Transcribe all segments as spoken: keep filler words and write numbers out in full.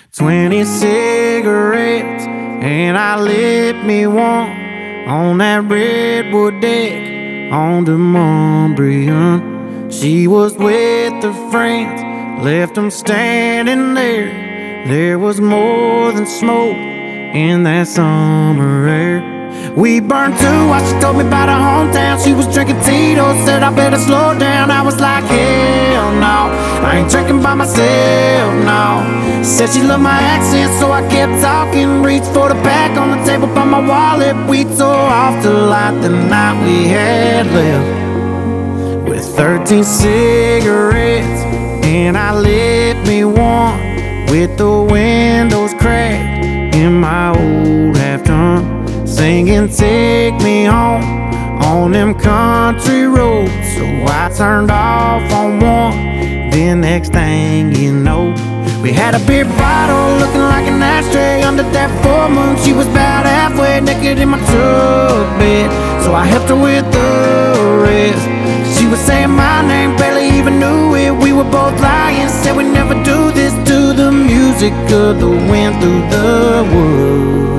Twenty cigarettes, and I lit me one on that redwood deck on the Montbriand. She was with her friends, left them standing there. There was more than smoke in that summer air. We burned two while she told me about her hometown. She was drinking Tito's, said I better slow down. I was like, hell no, I ain't drinking by myself, no. Said she loved my accent, so I kept talking. Reached for the pack on the table by my wallet. We tore off to light the night we had left with thirteen cigarettes, and I lit me one with the windows cracked in my old half-ton, singing take me home on them country roads. So I turned off on one, then next thing you know, we had a beer bottle looking like an ashtray under that full moon. She was about halfway naked in my truck bed, so I helped her with the rest. She was saying my name, barely even knew it. We were both lying, said we never do this to the music of the wind through the woods.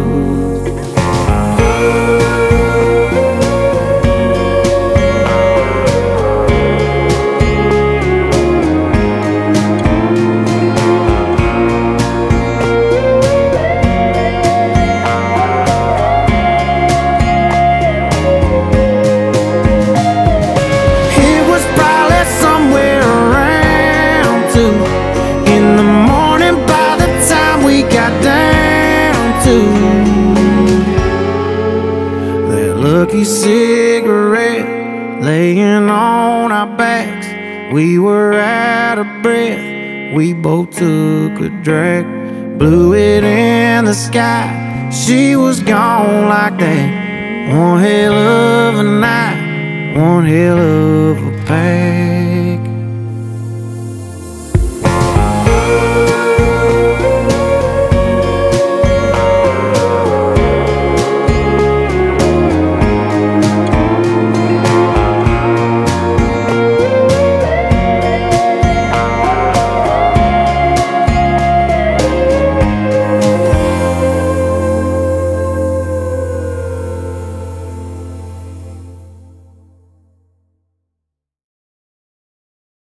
In the morning, by the time we got down to that lucky cigarette laying on our backs, we were out of breath. We both took a drag, blew it in the sky. She was gone like that. One hell of a night, one hell of a